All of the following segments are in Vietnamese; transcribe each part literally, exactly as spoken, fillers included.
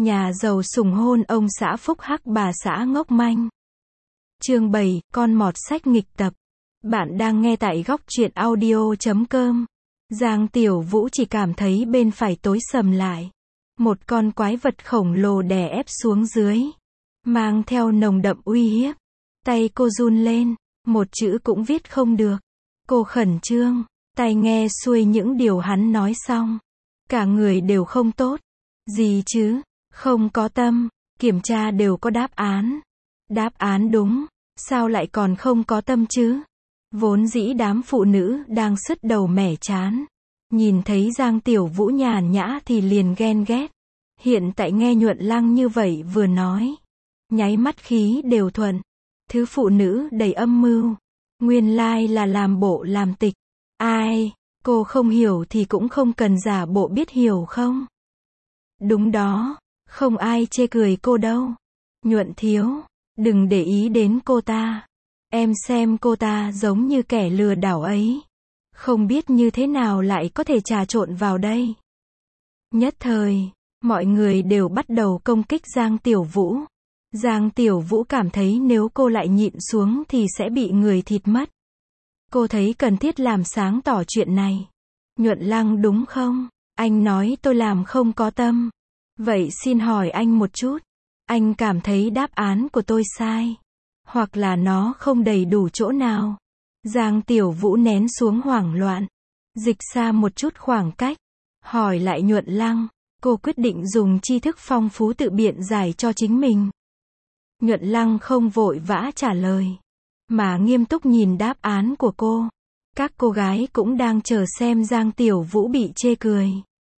Nhà giàu sủng hôn ông xã phúc hắc bà xã ngốc manh. Chương bảy, con mọt sách nghịch tập. Bạn đang nghe tại góc truyện audio chấm com. Giang Tiểu Vũ chỉ cảm thấy bên phải tối sầm lại. Một con quái vật khổng lồ đè ép xuống dưới, mang theo nồng đậm uy hiếp. Tay cô run lên, một chữ cũng viết không được. Cô khẩn trương, tai nghe xuôi những điều hắn nói xong. Cả người đều không tốt. Gì chứ? Không có tâm, kiểm tra đều có đáp án. Đáp án đúng, sao lại còn không có tâm chứ? Vốn dĩ đám phụ nữ đang sứt đầu mẻ chán. Nhìn thấy Giang Tiểu Vũ nhàn nhã thì liền ghen ghét. Hiện tại nghe Nhuận Lăng như vậy vừa nói, nháy mắt khí đều thuận. Thứ phụ nữ đầy âm mưu, nguyên lai là làm bộ làm tịch. Ai, cô không hiểu thì cũng không cần giả bộ biết hiểu không? Đúng đó, không ai chê cười cô đâu. Nhuận thiếu, đừng để ý đến cô ta. Em xem cô ta giống như kẻ lừa đảo ấy. Không biết như thế nào lại có thể trà trộn vào đây. Nhất thời, mọi người đều bắt đầu công kích Giang Tiểu Vũ. Giang Tiểu Vũ cảm thấy nếu cô lại nhịn xuống thì sẽ bị người thịt mất. Cô thấy cần thiết làm sáng tỏ chuyện này. Nhuận Lăng đúng không? Anh nói tôi làm không có tâm. Vậy xin hỏi anh một chút. Anh cảm thấy đáp án của tôi sai, hoặc là nó không đầy đủ chỗ nào? Giang Tiểu Vũ nén xuống hoảng loạn, dịch xa một chút khoảng cách, hỏi lại Nhuận Lăng. Cô quyết định dùng tri thức phong phú tự biện giải cho chính mình. Nhuận Lăng không vội vã trả lời, mà nghiêm túc nhìn đáp án của cô. Các cô gái cũng đang chờ xem Giang Tiểu Vũ bị chê cười.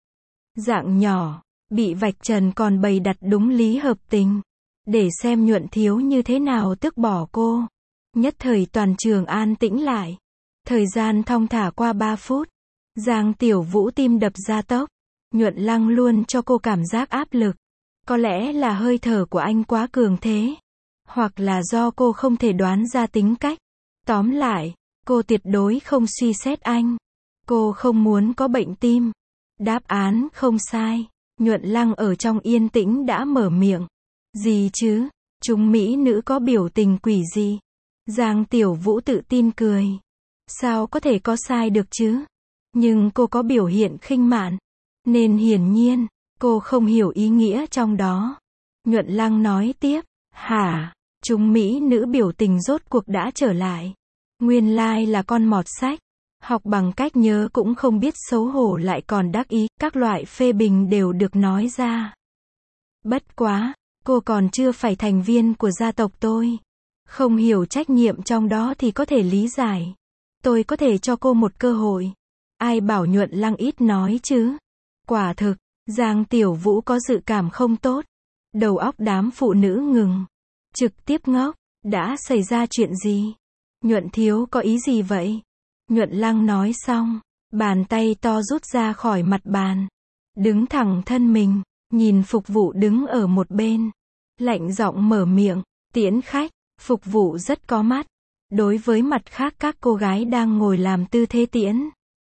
Dạng nhỏ, bị vạch trần còn bày đặt đúng lý hợp tình. Để xem Nhuận thiếu như thế nào tước bỏ cô. Nhất thời toàn trường an tĩnh lại. Thời gian thong thả qua ba phút. Giang Tiểu Vũ tim đập ra tốc. Nhuận Lăng luôn cho cô cảm giác áp lực. Có lẽ là hơi thở của anh quá cường thế. Hoặc là do cô không thể đoán ra tính cách. Tóm lại, cô tuyệt đối không suy xét anh. Cô không muốn có bệnh tim. Đáp án không sai. Nhuận Lăng ở trong yên tĩnh đã mở miệng. Gì chứ? Chúng mỹ nữ có biểu tình quỷ gì? Giang Tiểu Vũ tự tin cười. Sao có thể có sai được chứ? Nhưng cô có biểu hiện khinh mạn. Nên hiển nhiên, cô không hiểu ý nghĩa trong đó. Nhuận Lăng nói tiếp. Hả? Chúng mỹ nữ biểu tình rốt cuộc đã trở lại. Nguyên lai là con mọt sách. Học bằng cách nhớ cũng không biết xấu hổ lại còn đắc ý. Các loại phê bình đều được nói ra. Bất quá, cô còn chưa phải thành viên của gia tộc tôi. Không hiểu trách nhiệm trong đó thì có thể lý giải. Tôi có thể cho cô một cơ hội. Ai bảo Nhuận Lăng ít nói chứ? Quả thực, Giang Tiểu Vũ có dự cảm không tốt. Đầu óc đám phụ nữ ngừng. Trực tiếp ngốc. Đã xảy ra chuyện gì? Nhuận thiếu có ý gì vậy? Nhuận Lăng nói xong, bàn tay to rút ra khỏi mặt bàn. Đứng thẳng thân mình, nhìn phục vụ đứng ở một bên. Lạnh giọng mở miệng, tiễn khách. Phục vụ rất có mắt. Đối với mặt khác các cô gái đang ngồi làm tư thế tiễn.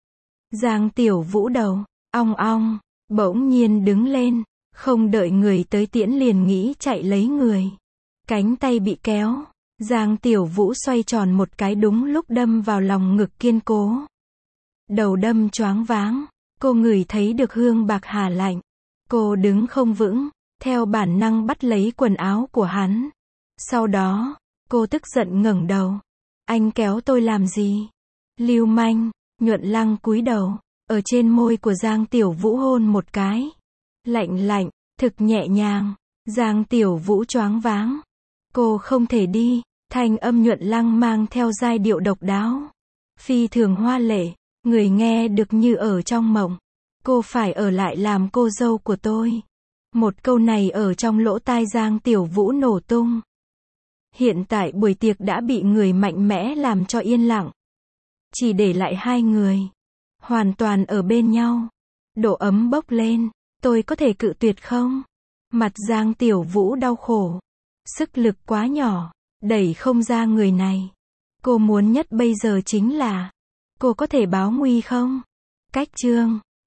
Giang Tiểu Vũ đầu, ong ong, bỗng nhiên đứng lên. Không đợi người tới tiễn liền nghĩ chạy lấy người. Cánh tay bị kéo. Giang Tiểu Vũ xoay tròn một cái đúng lúc đâm vào lòng ngực kiên cố. Đầu đâm choáng váng. Cô ngửi thấy được hương bạc hà lạnh. Cô đứng không vững, theo bản năng bắt lấy quần áo của hắn. Sau đó, cô tức giận ngẩng đầu. Anh kéo tôi làm gì? Lưu manh. Nhuận Lăng cúi đầu, ở trên môi của Giang Tiểu Vũ hôn một cái. Lạnh lạnh, thực nhẹ nhàng. Giang Tiểu Vũ choáng váng. Cô không thể đi. Thanh âm Nhuận Lăng mang theo giai điệu độc đáo. Phi thường hoa lệ, người nghe được như ở trong mộng. Cô phải ở lại làm cô dâu của tôi. Một câu này ở trong lỗ tai Giang Tiểu Vũ nổ tung. Hiện tại buổi tiệc đã bị người mạnh mẽ làm cho yên lặng. Chỉ để lại hai người. Hoàn toàn ở bên nhau. Độ ấm bốc lên. Tôi có thể cự tuyệt không? Mặt Giang Tiểu Vũ đau khổ. Sức lực quá nhỏ. Đẩy không ra người này. Cô muốn nhất bây giờ chính là. Cô có thể báo nguy không? Cách chương.